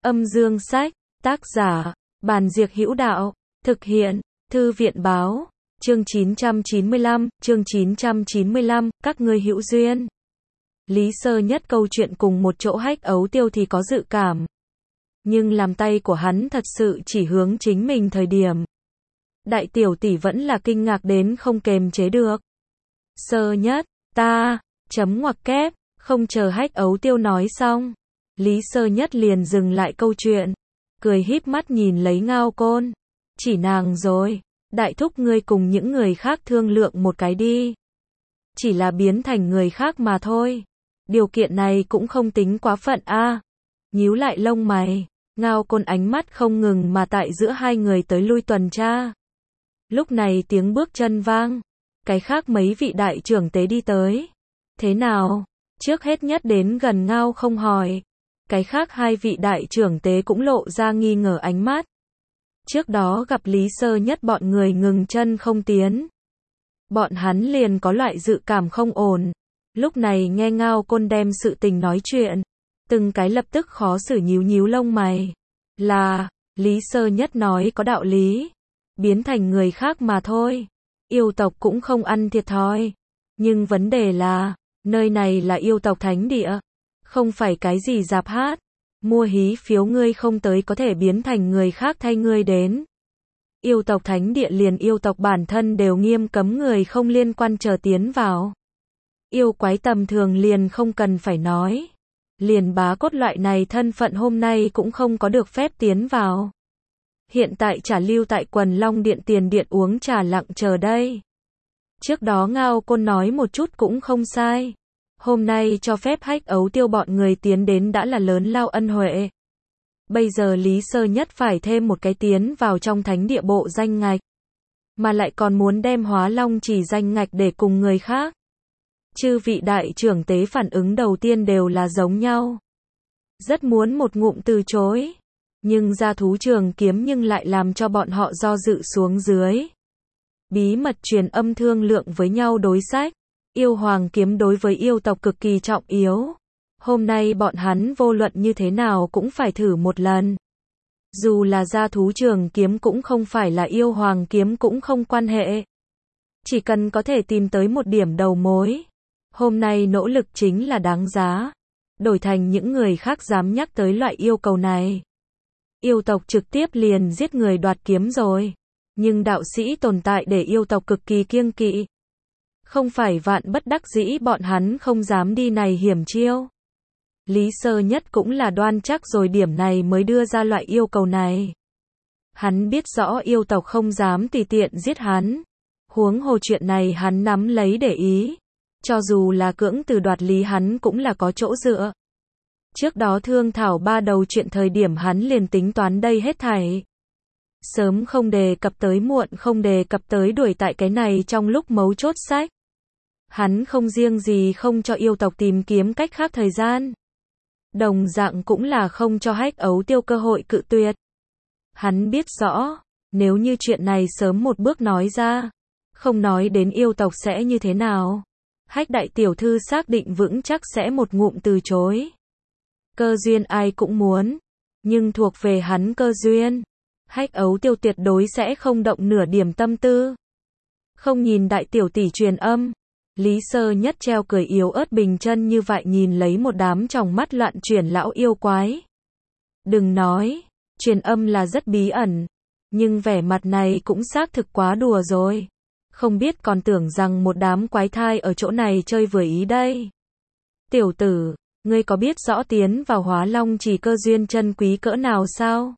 Âm dương sách, tác giả, Bàn Diệc Hữu Đạo, thực hiện, Thư viện báo, chương 995, các ngươi hữu duyên. Lý Sơ Nhất câu chuyện cùng một chỗ Hách Ấu Tiêu thì có dự cảm. Nhưng làm tay của hắn thật sự chỉ hướng chính mình thời điểm. Đại tiểu tỷ vẫn là kinh ngạc đến không kềm chế được. Sơ Nhất, ta, chấm ngoặc kép, không chờ Hách Ấu Tiêu nói xong. Lý Sơ Nhất liền dừng lại câu chuyện, cười híp mắt nhìn lấy Ngao Côn. Chỉ nàng rồi, đại thúc ngươi cùng những người khác thương lượng một cái đi. Chỉ là biến thành người khác mà thôi. Điều kiện này cũng không tính quá phận a. Nhíu lại lông mày, Ngao Côn ánh mắt không ngừng mà tại giữa hai người tới lui tuần tra. Lúc này tiếng bước chân vang, cái khác mấy vị đại trưởng tế đi tới. Thế nào? Trước hết nhất đến gần Ngao không hỏi. Cái khác hai vị đại trưởng tế cũng lộ ra nghi ngờ ánh mắt. Trước đó gặp Lý Sơ Nhất bọn người ngừng chân không tiến. Bọn hắn liền có loại dự cảm không ổn. Lúc này nghe Ngao Côn đem sự tình nói chuyện. Từng cái lập tức khó xử nhíu nhíu lông mày. Là, Lý Sơ Nhất nói có đạo lý. Biến thành người khác mà thôi. Yêu tộc cũng không ăn thiệt thòi. Nhưng vấn đề là, nơi này là yêu tộc thánh địa. Không phải cái gì rạp hát. Mua hí phiếu ngươi không tới có thể biến thành người khác thay ngươi đến. Yêu tộc thánh địa liền yêu tộc bản thân đều nghiêm cấm người không liên quan chờ tiến vào. Yêu quái tầm thường liền không cần phải nói. Liền bá cốt loại này thân phận hôm nay cũng không có được phép tiến vào. Hiện tại trả lưu tại Quần Long Điện tiền điện uống trà lặng chờ đây. Trước đó Ngao Côn nói một chút cũng không sai. Hôm nay cho phép Hách Ấu Tiêu bọn người tiến đến đã là lớn lao ân huệ. Bây giờ Lý Sơ Nhất phải thêm một cái tiến vào trong thánh địa bộ danh ngạch. Mà lại còn muốn đem Hóa Long chỉ danh ngạch để cùng người khác. Chư vị đại trưởng tế phản ứng đầu tiên đều là giống nhau. Rất muốn một ngụm từ chối. Nhưng gia thú trường kiếm nhưng lại làm cho bọn họ do dự xuống dưới. Bí mật truyền âm thương lượng với nhau đối sách. Yêu hoàng kiếm đối với yêu tộc cực kỳ trọng yếu. Hôm nay bọn hắn vô luận như thế nào cũng phải thử một lần. Dù là gia thú trường kiếm cũng không phải là yêu hoàng kiếm cũng không quan hệ. Chỉ cần có thể tìm tới một điểm đầu mối. Hôm nay nỗ lực chính là đáng giá. Đổi thành những người khác dám nhắc tới loại yêu cầu này. Yêu tộc trực tiếp liền giết người đoạt kiếm rồi. Nhưng đạo sĩ tồn tại để yêu tộc cực kỳ kiêng kỵ. Không phải vạn bất đắc dĩ bọn hắn không dám đi này hiểm chiêu. Lý Sơ Nhất cũng là đoan chắc rồi điểm này mới đưa ra loại yêu cầu này. Hắn biết rõ yêu tộc không dám tùy tiện giết hắn. Huống hồ chuyện này hắn nắm lấy để ý. Cho dù là cưỡng từ đoạt lý hắn cũng là có chỗ dựa. Trước đó thương thảo ba đầu chuyện thời điểm hắn liền tính toán đây hết thảy. Sớm không đề cập tới muộn không đề cập tới đuổi tại cái này trong lúc mấu chốt sách. Hắn không riêng gì không cho yêu tộc tìm kiếm cách khác thời gian. Đồng dạng cũng là không cho Hách Ấu Tiêu cơ hội cự tuyệt. Hắn biết rõ, nếu như chuyện này sớm một bước nói ra, không nói đến yêu tộc sẽ như thế nào. Hách đại tiểu thư xác định vững chắc sẽ một ngụm từ chối. Cơ duyên ai cũng muốn, nhưng thuộc về hắn cơ duyên. Hách Ấu Tiêu tuyệt đối sẽ không động nửa điểm tâm tư. Không nhìn đại tiểu tỷ truyền âm. Lý Sơ Nhất treo cười yếu ớt bình chân như vậy nhìn lấy một đám tròng mắt loạn chuyển lão yêu quái. Đừng nói, truyền âm là rất bí ẩn. Nhưng vẻ mặt này cũng xác thực quá đùa rồi. Không biết còn tưởng rằng một đám quái thai ở chỗ này chơi vừa ý đây. Tiểu tử, ngươi có biết rõ tiến vào Hóa Long chỉ cơ duyên chân quý cỡ nào sao?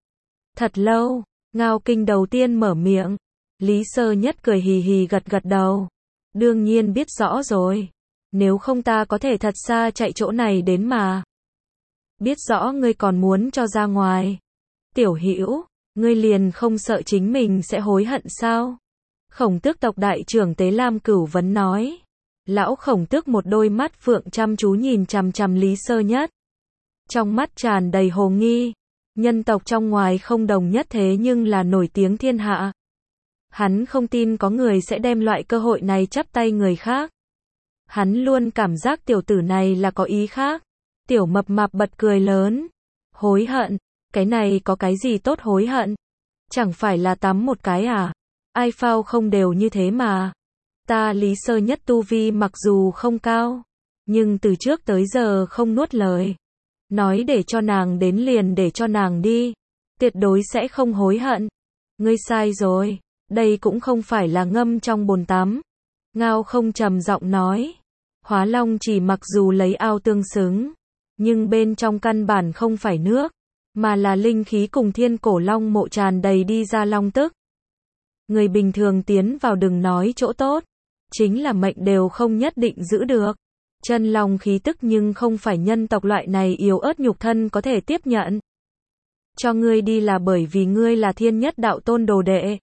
Thật lâu, Ngao Kinh đầu tiên mở miệng. Lý Sơ Nhất cười hì hì gật gật đầu. Đương nhiên biết rõ rồi. Nếu không ta có thể thật xa chạy chỗ này đến mà. Biết rõ ngươi còn muốn cho ra ngoài. Tiểu Hữu, ngươi liền không sợ chính mình sẽ hối hận sao? Khổng Tước tộc đại trưởng tế Lam Cửu Vấn nói. Lão Khổng Tước một đôi mắt phượng chăm chú nhìn chằm chằm Lý Sơ Nhất. Trong mắt tràn đầy hồ nghi. Nhân tộc trong ngoài không đồng nhất thế nhưng là nổi tiếng thiên hạ. Hắn không tin có người sẽ đem loại cơ hội này chắp tay người khác. Hắn luôn cảm giác tiểu tử này là có ý khác. Tiểu mập mạp bật cười lớn. Hối hận? Cái này có cái gì tốt hối hận? Chẳng phải là tắm một cái à? Ai phao không đều như thế mà. Ta Lý Sơ Nhất tu vi mặc dù không cao, nhưng từ trước tới giờ không nuốt lời. Nói để cho nàng đến liền để cho nàng đi. Tuyệt đối sẽ không hối hận. Ngươi sai rồi. Đây cũng không phải là ngâm trong bồn tắm. Ngao không trầm giọng nói. Hóa Long chỉ mặc dù lấy ao tương xứng, nhưng bên trong căn bản không phải nước, mà là linh khí cùng thiên cổ long mộ tràn đầy đi ra long tức. Người bình thường tiến vào đừng nói chỗ tốt, chính là mệnh đều không nhất định giữ được. Chân long khí tức nhưng không phải nhân tộc loại này yếu ớt nhục thân có thể tiếp nhận. Cho ngươi đi là bởi vì ngươi là thiên nhất đạo tôn đồ đệ.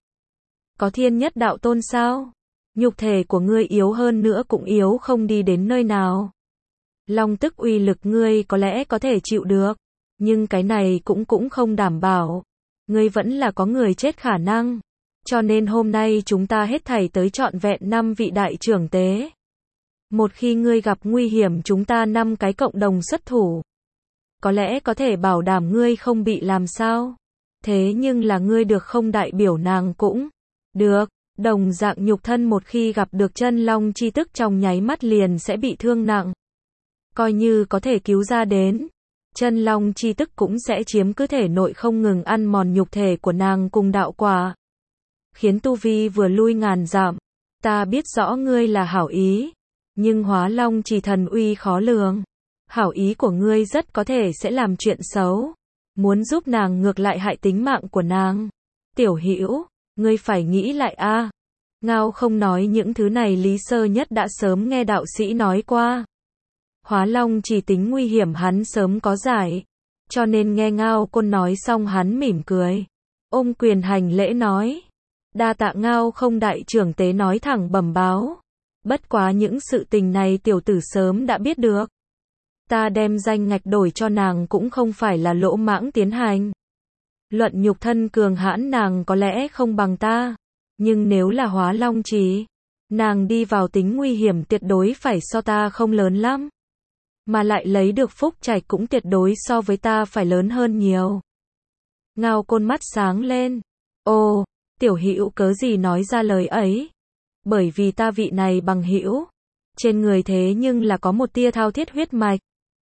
Có thiên nhất đạo tôn sao? Nhục thể của ngươi yếu hơn nữa cũng yếu không đi đến nơi nào. Long tức uy lực ngươi có lẽ có thể chịu được, nhưng cái này cũng không đảm bảo. Ngươi vẫn là có người chết khả năng. Cho nên hôm nay chúng ta hết thảy tới trọn vẹn 5 vị đại trưởng tế. Một khi ngươi gặp nguy hiểm chúng ta 5 cái cộng đồng xuất thủ. Có lẽ có thể bảo đảm ngươi không bị làm sao. Thế nhưng là ngươi được không đại biểu nàng cũng được. Đồng dạng nhục thân một khi gặp được chân long chi tức trong nháy mắt liền sẽ bị thương nặng. Coi như có thể cứu ra đến, chân long chi tức cũng sẽ chiếm cứ thể nội không ngừng ăn mòn nhục thể của nàng cùng đạo quả. Khiến tu vi vừa lui ngàn dặm. Ta biết rõ ngươi là hảo ý, nhưng Hóa Long chỉ thần uy khó lường. Hảo ý của ngươi rất có thể sẽ làm chuyện xấu. Muốn giúp nàng ngược lại hại tính mạng của nàng. Tiểu Hữu, ngươi phải nghĩ lại a. Ngao không nói những thứ này Lý Sơ Nhất đã sớm nghe đạo sĩ nói qua. Hóa Long chỉ tính nguy hiểm hắn sớm có giải. Cho nên nghe Ngao Côn nói xong hắn mỉm cười. Ôm quyền hành lễ nói. Đa tạ Ngao không đại trưởng tế nói thẳng bẩm báo. Bất quá những sự tình này tiểu tử sớm đã biết được. Ta đem danh ngạch đổi cho nàng cũng không phải là lỗ mãng tiến hành. Luận nhục thân cường hãn nàng có lẽ không bằng ta. Nhưng nếu là Hóa Long chỉ, nàng đi vào tính nguy hiểm tuyệt đối phải so ta không lớn lắm. Mà lại lấy được phúc trạch cũng tuyệt đối so với ta phải lớn hơn nhiều. Ngao Côn mắt sáng lên. Ồ, tiểu hữu cớ gì nói ra lời ấy? Bởi vì ta vị này bằng hữu, trên người thế nhưng là có một tia thao thiết huyết mạch.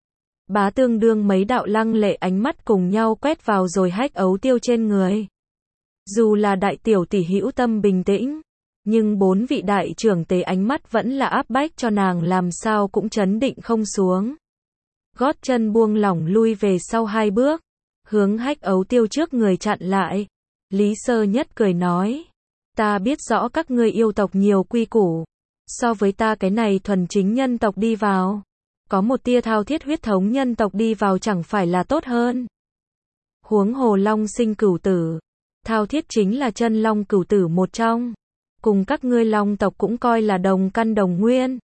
Bá tương đương mấy đạo lăng lệ ánh mắt cùng nhau quét vào rồi hách ấu tiêu trên người. Dù là đại tiểu tỷ hữu tâm bình tĩnh, nhưng 4 vị đại trưởng tế ánh mắt vẫn là áp bách cho nàng làm sao cũng chấn định không xuống. Gót chân buông lỏng lui về sau 2 bước, hướng hách ấu tiêu trước người chặn lại. Lý Sơ Nhất cười nói, ta biết rõ các ngươi yêu tộc nhiều quy củ, so với ta cái này thuần chính nhân tộc đi vào, có một tia thao thiết huyết thống nhân tộc đi vào chẳng phải là tốt hơn. Huống hồ long sinh cửu tử, thao thiết chính là chân long cửu tử một trong, cùng các ngươi long tộc cũng coi là đồng căn đồng nguyên.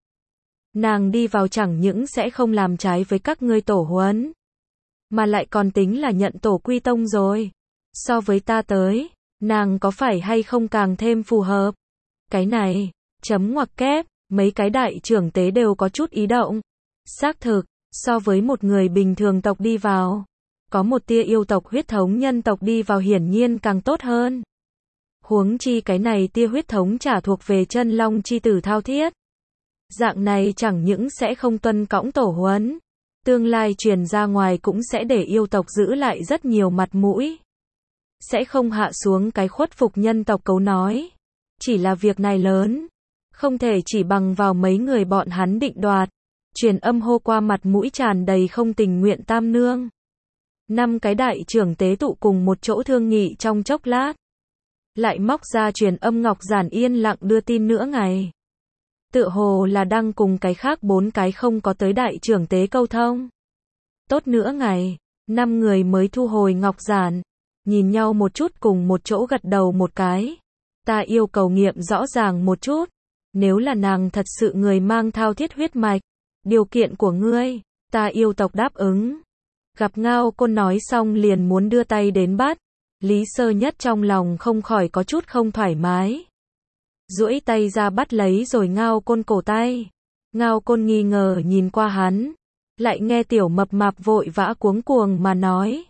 Nàng đi vào chẳng những sẽ không làm trái với các ngươi tổ huấn, mà lại còn tính là nhận tổ quy tông rồi. So với ta tới, nàng có phải hay không càng thêm phù hợp? Cái này, chấm ngoặc kép, mấy cái đại trưởng tế đều có chút ý động. Xác thực, so với một người bình thường tộc đi vào, có một tia yêu tộc huyết thống nhân tộc đi vào hiển nhiên càng tốt hơn. Huống chi cái này tia huyết thống trả thuộc về chân long chi tử thao thiết. Dạng này chẳng những sẽ không tuân cõng tổ huấn, tương lai truyền ra ngoài cũng sẽ để yêu tộc giữ lại rất nhiều mặt mũi. Sẽ không hạ xuống cái khuất phục nhân tộc cấu nói. Chỉ là việc này lớn, không thể chỉ bằng vào mấy người bọn hắn định đoạt. Truyền âm hô qua mặt mũi tràn đầy không tình nguyện tam nương. 5 cái đại trưởng tế tụ cùng một chỗ thương nghị trong chốc lát. Lại móc ra truyền âm ngọc giản yên lặng đưa tin nữa ngày. Tựa hồ là đang cùng cái khác 4 cái không có tới đại trưởng tế câu thông. Tốt nữa ngày, 5 người mới thu hồi ngọc giản. Nhìn nhau một chút cùng một chỗ gật đầu một cái. Ta yêu cầu nghiệm rõ ràng một chút. Nếu là nàng thật sự người mang thao thiết huyết mạch, điều kiện của ngươi, ta yêu tộc đáp ứng. Gặp Ngao Côn nói xong liền muốn đưa tay đến bắt. Lý Sơ Nhất trong lòng không khỏi có chút không thoải mái. Duỗi tay ra bắt lấy rồi Ngao Côn cổ tay. Ngao Côn nghi ngờ nhìn qua hắn. Lại nghe tiểu mập mạp vội vã cuống cuồng mà nói.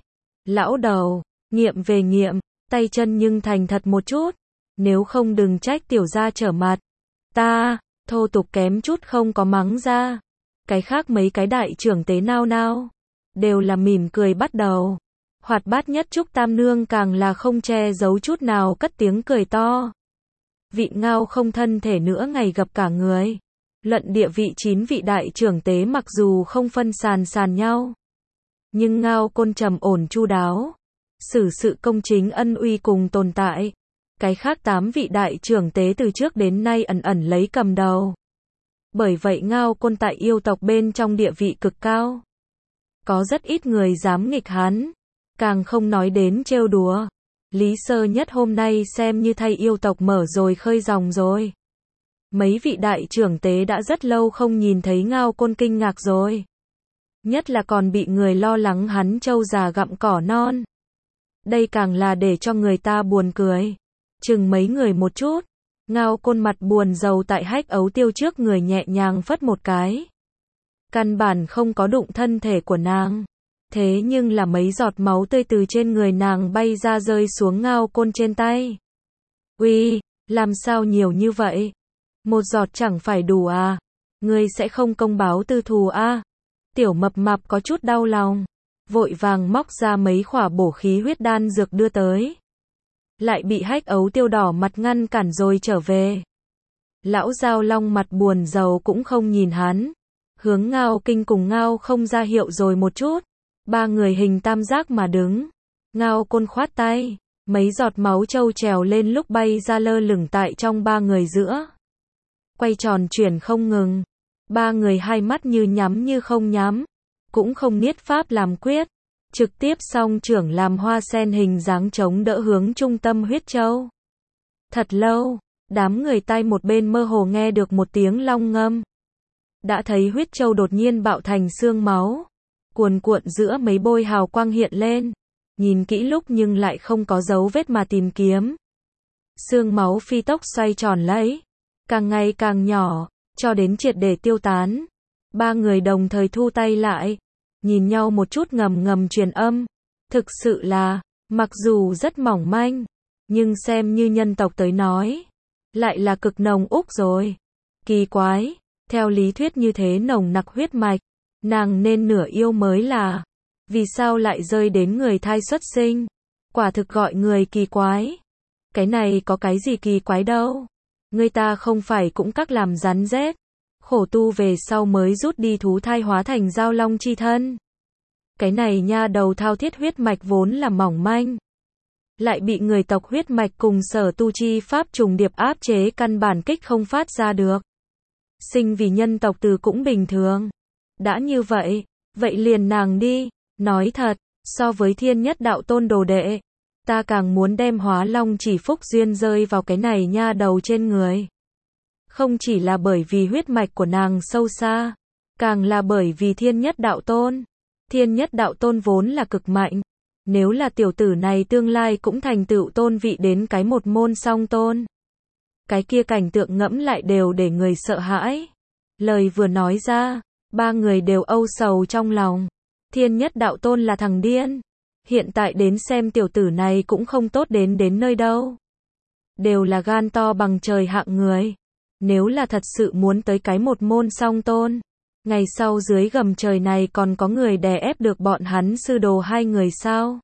Lão đầu, nghiệm về nghiệm, tay chân nhưng thành thật một chút. Nếu không đừng trách tiểu gia trở mặt. Ta, thô tục kém chút không có mắng ra. Cái khác mấy cái đại trưởng tế nao nao. Đều là mỉm cười bắt đầu. Hoạt bát nhất Trúc Tam Nương càng là không che giấu chút nào cất tiếng cười to. Vị Ngao không thân thể nữa ngày gặp cả người. Luận địa vị 9 vị đại trưởng tế mặc dù không phân sàn nhau. Nhưng Ngao Côn trầm ổn chu đáo. Xử sự công chính ân uy cùng tồn tại. Cái khác 8 vị đại trưởng tế từ trước đến nay ẩn ẩn lấy cầm đầu. Bởi vậy Ngao Côn tại yêu tộc bên trong địa vị cực cao. Có rất ít người dám nghịch hắn. Càng không nói đến trêu đùa. Lý Sơ Nhất hôm nay xem như thay yêu tộc mở rồi khơi dòng rồi. Mấy vị đại trưởng tế đã rất lâu không nhìn thấy Ngao Côn kinh ngạc rồi. Nhất là còn bị người lo lắng hắn trâu già gặm cỏ non. Đây càng là để cho người ta buồn cười. Chừng mấy người một chút. Ngao Côn mặt buồn rầu tại hách ấu tiêu trước người nhẹ nhàng phất một cái. Căn bản không có đụng thân thể của nàng. Thế nhưng là mấy giọt máu tươi từ trên người nàng bay ra rơi xuống Ngao Côn trên tay. Uy, làm sao nhiều như vậy? Một giọt chẳng phải đủ à? Ngươi sẽ không công báo tư thù à? Tiểu mập mạp có chút đau lòng. Vội vàng móc ra mấy khỏa bổ khí huyết đan dược đưa tới. Lại bị hách ấu tiêu đỏ mặt ngăn cản rồi trở về. Lão Giao Long mặt buồn rầu cũng không nhìn hắn. Hướng Ngao Kinh cùng Ngao không ra hiệu rồi một chút. Ba người hình tam giác mà đứng. Ngao Côn khoát tay. Mấy giọt máu trâu trèo lên lúc bay ra lơ lửng tại trong ba người giữa. Quay tròn chuyển không ngừng. Ba người hai mắt như nhắm như không nhắm. Cũng không niết pháp làm quyết. Trực tiếp song trưởng làm hoa sen hình dáng chống đỡ hướng trung tâm huyết châu. Thật lâu, đám người tai một bên mơ hồ nghe được một tiếng long ngâm. Đã thấy huyết châu đột nhiên bạo thành xương máu. Cuồn cuộn giữa mấy bôi hào quang hiện lên. Nhìn kỹ lúc nhưng lại không có dấu vết mà tìm kiếm. Xương máu phi tốc xoay tròn lấy. Càng ngày càng nhỏ, cho đến triệt để tiêu tán. Ba người đồng thời thu tay lại. Nhìn nhau một chút ngầm ngầm truyền âm. Thực sự là, mặc dù rất mỏng manh, nhưng xem như nhân tộc tới nói. Lại là cực nồng úc rồi. Kỳ quái, theo lý thuyết như thế nồng nặc huyết mạch. Nàng nên nửa yêu mới là. Vì sao lại rơi đến người thai xuất sinh? Quả thực gọi người kỳ quái. Cái này có cái gì kỳ quái đâu. Người ta không phải cũng các làm rắn rết. Khổ tu về sau mới rút đi thú thai hóa thành giao long chi thân. Cái này nha đầu thao thiết huyết mạch vốn là mỏng manh. Lại bị người tộc huyết mạch cùng sở tu chi pháp trùng điệp áp chế căn bản kích không phát ra được. Sinh vì nhân tộc từ cũng bình thường. Đã như vậy, vậy liền nàng đi. Nói thật, so với thiên nhất đạo tôn đồ đệ, ta càng muốn đem hóa long chỉ phúc duyên rơi vào cái này nha đầu trên người. Không chỉ là bởi vì huyết mạch của nàng sâu xa, càng là bởi vì thiên nhất đạo tôn. Thiên nhất đạo tôn vốn là cực mạnh. Nếu là tiểu tử này tương lai cũng thành tựu tôn vị đến cái một môn song tôn. Cái kia cảnh tượng ngẫm lại đều để người sợ hãi. Lời vừa nói ra, ba người đều âu sầu trong lòng. Thiên nhất đạo tôn là thằng điên. Hiện tại đến xem tiểu tử này cũng không tốt đến nơi đâu. Đều là gan to bằng trời hạng người. Nếu là thật sự muốn tới cái một môn song tôn, ngày sau dưới gầm trời này còn có người đè ép được bọn hắn sư đồ hai người sao?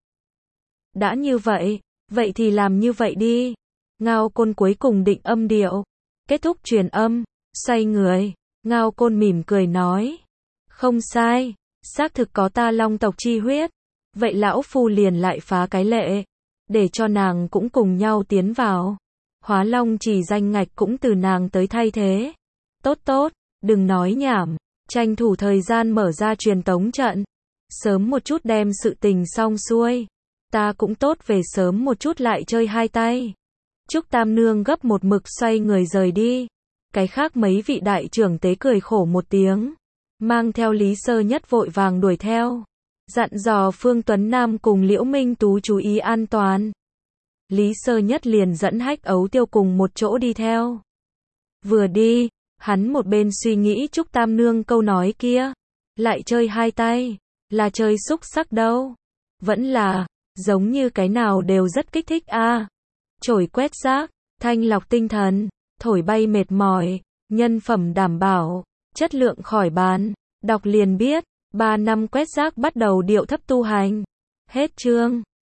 Đã như vậy, vậy thì làm như vậy đi. Ngao Côn cuối cùng định âm điệu. Kết thúc truyền âm, xoay người. Ngao Côn mỉm cười nói. Không sai, xác thực có ta long tộc chi huyết. Vậy lão phu liền lại phá cái lệ. Để cho nàng cũng cùng nhau tiến vào. Hóa long chỉ danh ngạch cũng từ nàng tới thay thế. Tốt tốt, đừng nói nhảm. Tranh thủ thời gian mở ra truyền tống trận. Sớm một chút đem sự tình xong xuôi. Ta cũng tốt về sớm một chút lại chơi hai tay. Trúc Tam Nương gấp một mực xoay người rời đi. Cái khác mấy vị đại trưởng tế cười khổ một tiếng. Mang theo Lý Sơ Nhất vội vàng đuổi theo. Dặn dò Phương Tuấn Nam cùng Liễu Minh Tú chú ý an toàn. Lý Sơ Nhất liền dẫn hách ấu tiêu cùng một chỗ đi theo. Vừa đi, hắn một bên suy nghĩ Trúc Tam Nương câu nói kia. Lại chơi hai tay, là chơi xúc sắc đâu. Vẫn là, Giống như cái nào đều rất kích thích a. Chổi quét rác, thanh lọc tinh thần, thổi bay mệt mỏi, nhân phẩm đảm bảo, chất lượng khỏi bàn. Đọc liền biết, 3 năm quét rác bắt đầu điệu thấp tu hành. Hết chương.